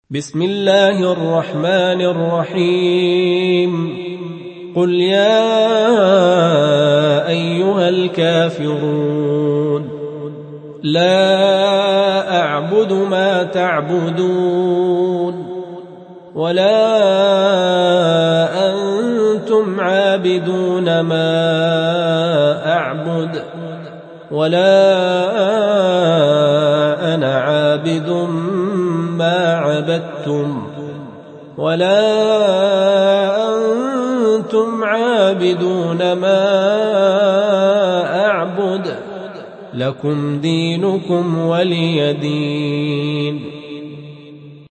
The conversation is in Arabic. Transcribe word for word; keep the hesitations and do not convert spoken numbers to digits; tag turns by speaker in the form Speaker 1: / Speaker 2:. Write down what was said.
Speaker 1: بسم الله الرحمن الرحيم قل يا أيها الكافرون لا أعبد ما تعبدون ولا أنتم عابدون ما أعبد ولا أنا عابد ما عبدتم ولا أنتم عابدون ما أعبد لكم دينكم ولي دين.